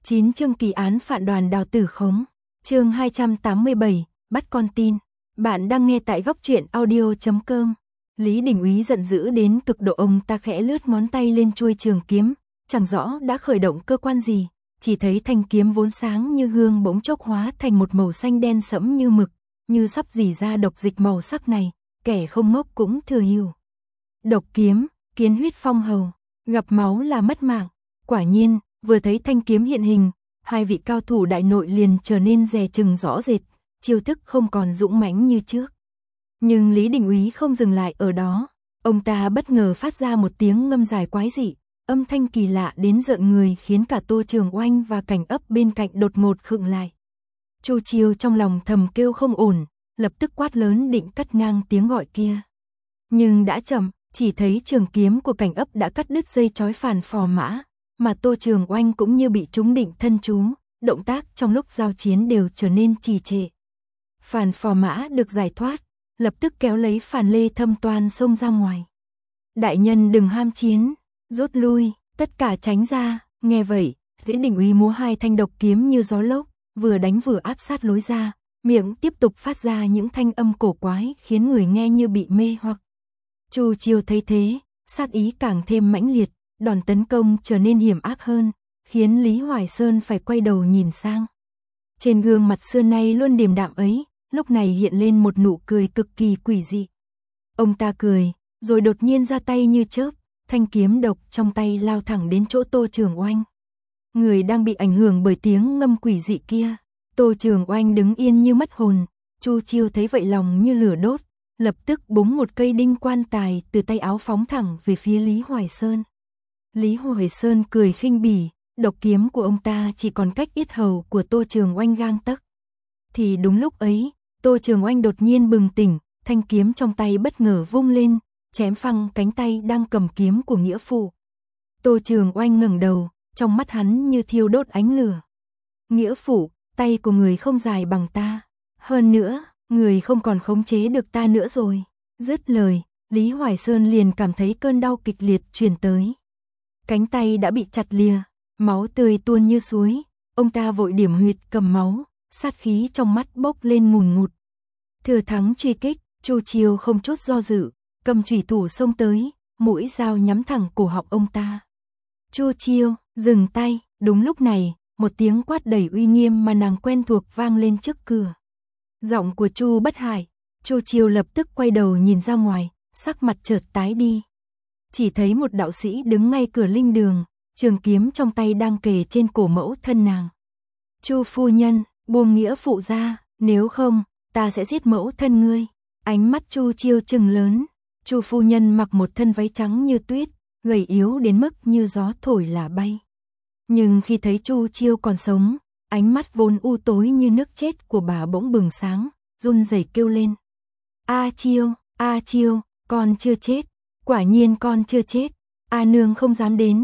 9 chương kỳ án phản đoàn Đào Tử Khống. Chương 287, bắt con tin. Bạn đang nghe tại góc truyện audio.com. Lý Đình Úy giận dữ đến cực độ, ông ta khẽ lướt ngón tay lên chuôi trường kiếm, chẳng rõ đã khởi động cơ quan gì, chỉ thấy thanh kiếm vốn sáng như gương bỗng chốc hóa thành một màu xanh đen sẫm như mực, như sắp rỉ ra độc dịch màu sắc này, kẻ không ngốc cũng thừa hiểu. Độc kiếm, kiến huyết phong hầu, gặp máu là mất mạng. Quả nhiên, vừa thấy thanh kiếm hiện hình, hai vị cao thủ đại nội liền trở nên dè chừng rõ rệt, chiêu thức không còn dũng mãnh như trước. Nhưng Lý Đình Úy không dừng lại ở đó, ông ta bất ngờ phát ra một tiếng ngâm dài quái dị, âm thanh kỳ lạ đến rợn người khiến cả Tô Trường Oanh và Cảnh Ấp bên cạnh đột ngột khựng lại. Chu Chiêu trong lòng thầm kêu không ổn, lập tức quát lớn định cắt ngang tiếng gọi kia. Nhưng đã chậm, chỉ thấy trường kiếm của Cảnh Ấp đã cắt đứt dây trói phản phò mã, mà Tô Trường Oanh cũng như bị trúng định thân chú, động tác trong lúc giao chiến đều trở nên trì trệ. Phản phò mã được giải thoát, lập tức kéo lấy Phản Lê Thâm toan xông ra ngoài. Đại nhân đừng ham chiến, rút lui, tất cả tránh ra. Nghe vậy, Lý Đình Úy múa hai thanh độc kiếm như gió lốc, vừa đánh vừa áp sát lối ra, miệng tiếp tục phát ra những thanh âm cổ quái khiến người nghe như bị mê hoặc. Chu Chiêu thấy thế, sát ý càng thêm mãnh liệt, đòn tấn công trở nên hiểm ác hơn, khiến Lý Hoài Sơn phải quay đầu nhìn sang. Trên gương mặt xưa nay luôn điềm đạm ấy, lúc này hiện lên một nụ cười cực kỳ quỷ dị. Ông ta cười, rồi đột nhiên ra tay như chớp, thanh kiếm độc trong tay lao thẳng đến chỗ Tô Trường Oanh. Người đang bị ảnh hưởng bởi tiếng ngâm quỷ dị kia, Tô Trường Oanh đứng yên như mất hồn. Chu Chiêu thấy vậy lòng như lửa đốt, lập tức búng một cây đinh quan tài từ tay áo phóng thẳng về phía Lý Hoài Sơn. Lý Hoài Sơn cười khinh bỉ, độc kiếm của ông ta chỉ còn cách yết hầu của Tô Trường Oanh gang tấc. Thì đúng lúc ấy, Tô Trường Oanh đột nhiên bừng tỉnh, thanh kiếm trong tay bất ngờ vung lên, chém phăng cánh tay đang cầm kiếm của nghĩa phụ. Tô Trường Oanh ngẩng đầu, trong mắt hắn như thiêu đốt ánh lửa. Nghĩa phụ, tay của người không dài bằng ta. Hơn nữa, người không còn khống chế được ta nữa rồi. Dứt lời, Lý Hoài Sơn liền cảm thấy cơn đau kịch liệt truyền tới. Cánh tay đã bị chặt lìa, máu tươi tuôn như suối, ông ta vội điểm huyệt cầm máu, sát khí trong mắt bốc lên ngùn ngụt. Thừa thắng truy kích, Chu Chiêu không chút do dự, cầm chủy thủ xông tới, mũi dao nhắm thẳng cổ họng ông ta. Chu Chiêu, dừng tay. Đúng lúc này, một tiếng quát đầy uy nghiêm mà nàng quen thuộc vang lên trước cửa. Giọng của Chu Bất Hải. Chu Chiêu lập tức quay đầu nhìn ra ngoài, sắc mặt chợt tái đi. Chỉ thấy một đạo sĩ đứng ngay cửa linh đường, trường kiếm trong tay đang kề trên cổ mẫu thân nàng. Chu phu nhân, buông nghĩa phụ ra, nếu không, ta sẽ giết mẫu thân ngươi. Ánh mắt Chu Chiêu trừng lớn. Chu phu nhân mặc một thân váy trắng như tuyết, gầy yếu đến mức như gió thổi là bay. Nhưng khi thấy Chu Chiêu còn sống, ánh mắt vốn u tối như nước chết của bà bỗng bừng sáng, run rẩy kêu lên. A Chiêu, con chưa chết. Quả nhiên con chưa chết. A nương không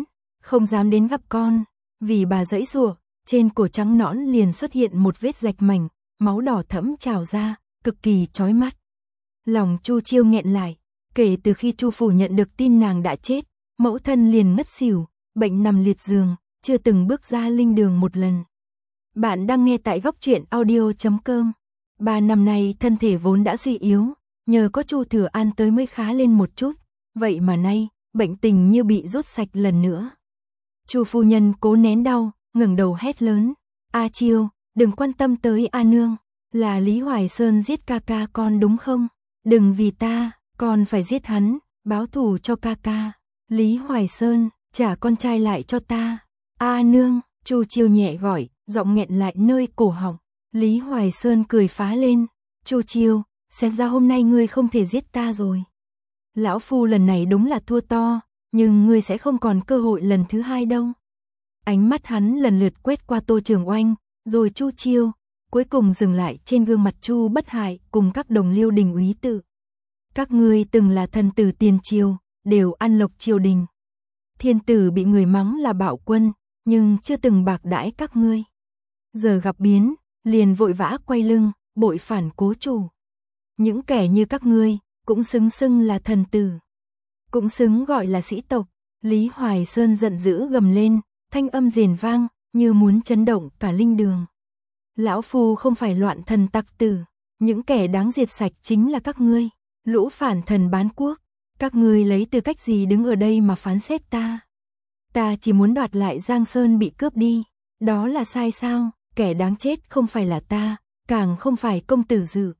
dám đến gặp con. Vì bà giãy giụa, trên cổ trắng nõn liền xuất hiện một vết rạch mảnh, máu đỏ thẫm trào ra, cực kỳ chói mắt. Lòng Chu Chiêu nghẹn lại, kể từ khi Chu phủ nhận được tin nàng đã chết, mẫu thân liền ngất xỉu, bệnh nằm liệt giường, chưa từng bước ra linh đường một lần. Bạn đang nghe tại góc truyện audio.com. 3 năm nay thân thể vốn đã suy yếu, nhờ có Chu Thừa An tới mới khá lên một chút, vậy mà nay, bệnh tình như bị rút sạch lần nữa. Chu phu nhân cố nén đau, ngẩng đầu hét lớn. A Chiêu, đừng quan tâm tới A nương, là Lý Hoài Sơn giết ca ca con đúng không? Đừng vì ta, con phải giết hắn, báo thù cho ca ca. Lý Hoài Sơn, trả con trai lại cho ta. A nương, Chu Chiêu nhẹ gọi, giọng nghẹn lại nơi cổ họng. Lý Hoài Sơn cười phá lên. Chu Chiêu, xem ra hôm nay ngươi không thể giết ta rồi. Lão phu lần này đúng là thua to, nhưng ngươi sẽ không còn cơ hội lần thứ hai đâu. Ánh mắt hắn lần lượt quét qua Tô Trường Oanh, rồi Chu Chiêu, cuối cùng dừng lại trên gương mặt Chu Bất Hải cùng các đồng liêu Đình Úy tự. Các ngươi từng là thần tử tiền triều, đều ăn lộc triều đình. Thiên tử bị người mắng là bạo quân, nhưng chưa từng bạc đãi các ngươi. Giờ gặp biến, liền vội vã quay lưng, bội phản cố chủ. Những kẻ như các ngươi, cũng xứng là thần tử. Cũng xứng gọi là sĩ tộc. Lý Hoài Sơn giận dữ gầm lên, thanh âm rền vang, như muốn chấn động cả linh đường. Lão phu không phải loạn thần tặc tử, những kẻ đáng diệt sạch chính là các ngươi, lũ phản thần bán quốc, các ngươi lấy tư cách gì đứng ở đây mà phán xét ta? Ta chỉ muốn đoạt lại Giang Sơn bị cướp đi, đó là sai sao? Kẻ đáng chết không phải là ta, càng không phải công tử Dự,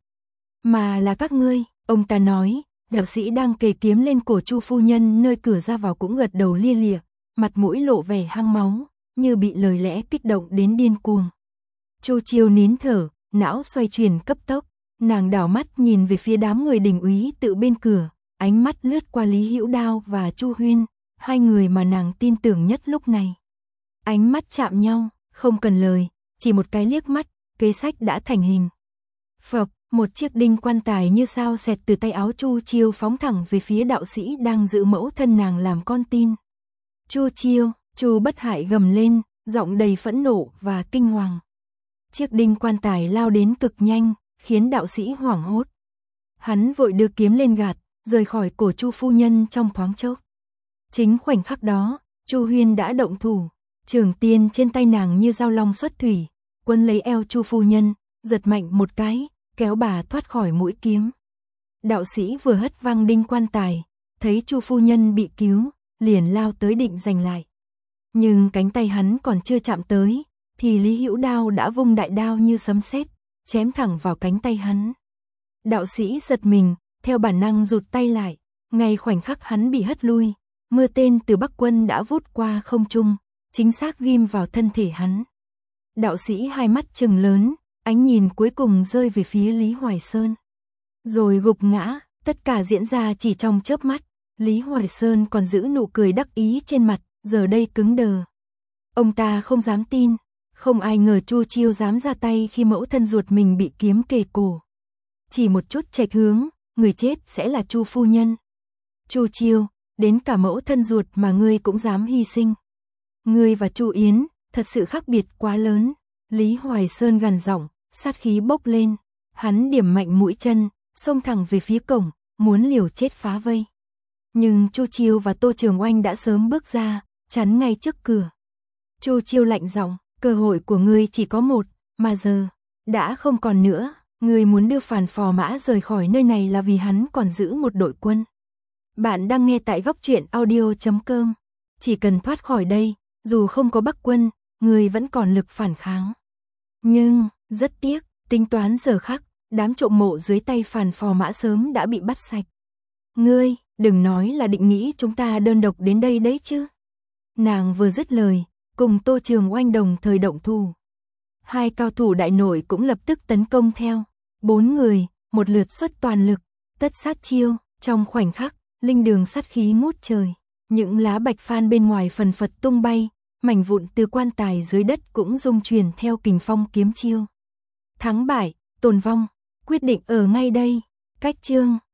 mà là các ngươi. Ông ta nói. Đạo sĩ đang kề kiếm lên cổ Chu phu nhân nơi cửa ra vào cũng gật đầu lia lịa, mặt mũi lộ vẻ hăng máu, như bị lời lẽ kích động đến điên cuồng. Chu Chiêu nín thở, não xoay chuyển cấp tốc, nàng đảo mắt nhìn về phía đám người đình úy tự bên cửa, ánh mắt lướt qua Lý Hữu Đao và Chu Huyên, hai người mà nàng tin tưởng nhất lúc này. Ánh mắt chạm nhau, không cần lời, chỉ một cái liếc mắt, kế sách đã thành hình. Phập, một chiếc đinh quan tài như sao xẹt từ tay áo Chu Chiêu phóng thẳng về phía đạo sĩ đang giữ mẫu thân nàng làm con tin. Chu Chiêu, Chu Bất Hại gầm lên, giọng đầy phẫn nộ và kinh hoàng. Chiếc đinh quan tài lao đến cực nhanh, khiến đạo sĩ hoảng hốt. Hắn vội đưa kiếm lên gạt, rời khỏi cổ Chu phu nhân trong thoáng chốc. Chính khoảnh khắc đó, Chu Huyên đã động thủ, trường tiên trên tay nàng như dao long xuất thủy, quấn lấy eo Chu phu nhân, giật mạnh một cái, kéo bà thoát khỏi mũi kiếm. Đạo sĩ vừa hất văng đinh quan tài, thấy Chu phu nhân bị cứu, liền lao tới định giành lại. Nhưng cánh tay hắn còn chưa chạm tới, thì Lý Hữu Đao đã vung đại đao như sấm sét, chém thẳng vào cánh tay hắn. Đạo sĩ giật mình, theo bản năng rụt tay lại, ngay khoảnh khắc hắn bị hất lui, mưa tên từ Bắc Quân đã vút qua không trung, chính xác ghim vào thân thể hắn. Đạo sĩ hai mắt trừng lớn, ánh nhìn cuối cùng rơi về phía Lý Hoài Sơn. Rồi gục ngã, tất cả diễn ra chỉ trong chớp mắt, Lý Hoài Sơn còn giữ nụ cười đắc ý trên mặt, giờ đây cứng đờ. Ông ta không dám tin, không ai ngờ Chu Chiêu dám ra tay khi mẫu thân ruột mình bị kiếm kề cổ. Chỉ một chút chệch hướng, người chết sẽ là Chu phu nhân. Chu Chiêu, đến cả mẫu thân ruột mà ngươi cũng dám hy sinh. Ngươi và Chu Yến, thật sự khác biệt quá lớn. Lý Hoài Sơn gằn giọng, sát khí bốc lên, hắn điểm mạnh mũi chân, xông thẳng về phía cổng, muốn liều chết phá vây. Nhưng Chu Chiêu và Tô Trường Oanh đã sớm bước ra, chắn ngay trước cửa. Chu Chiêu lạnh giọng, cơ hội của ngươi chỉ có một, mà giờ đã không còn nữa. Ngươi muốn đưa Phàn Phò Mã rời khỏi nơi này là vì hắn còn giữ một đội quân. Bạn đang nghe tại Góc Truyện Audio.com. Chỉ cần thoát khỏi đây, dù không có Bắc Quân, ngươi vẫn còn lực phản kháng. Nhưng, rất tiếc, tính toán giờ khắc, đám trộm mộ dưới tay Phàn Phò Mã sớm đã bị bắt sạch. Ngươi, đừng nói là định nghĩ chúng ta đơn độc đến đây đấy chứ. Nàng vừa dứt lời, cùng Tô Trường Oanh đồng thời động thủ. Hai cao thủ đại nội cũng lập tức tấn công theo. 4 người, một lượt xuất toàn lực, tất sát chiêu, trong khoảnh khắc, linh đường sát khí ngút trời. Những lá bạch phan bên ngoài phần phật tung bay, mảnh vụn từ quan tài dưới đất cũng rung chuyển theo kình phong kiếm chiêu. Thắng bại, tồn vong, quyết định ở ngay đây. Cách chương